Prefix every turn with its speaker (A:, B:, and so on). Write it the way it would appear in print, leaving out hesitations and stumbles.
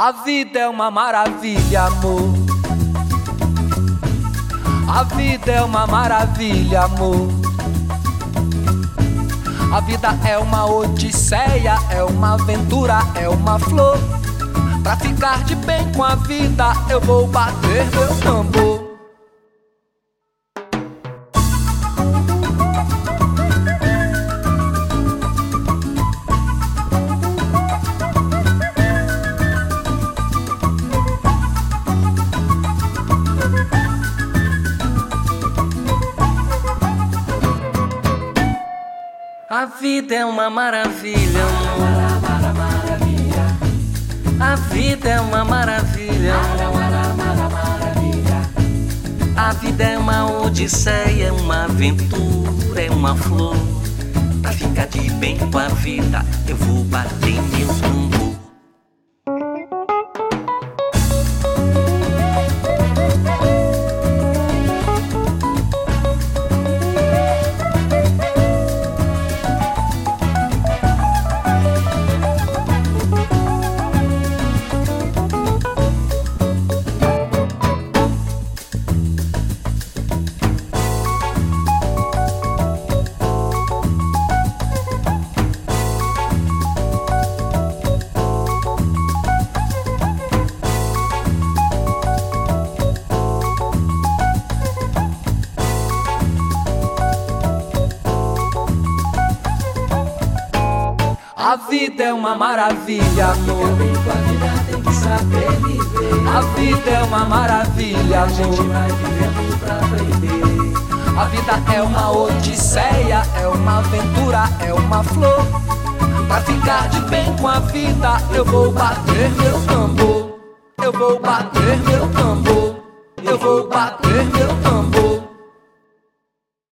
A: A vida é uma maravilha, amor. A vida é uma maravilha, amor. A vida é uma odisseia, é uma aventura, é uma flor. Pra ficar de bem com a vida, eu vou bater meu tambor.
B: A vida é uma maravilha, amor. A vida é uma maravilha, amor. A vida é uma odisseia, é uma aventura, é uma flor. Pra ficar de bem com a vida, eu vou bater meu tambor.
A: A vida é uma maravilha, amor. A vida é uma maravilha, amor. A gente vai vivendo pra aprender. A vida é uma odisseia, é uma aventura, é uma flor. Pra ficar de bem com a vida, eu vou bater meu tambor. Eu vou bater meu tambor. Eu vou bater meu tambor.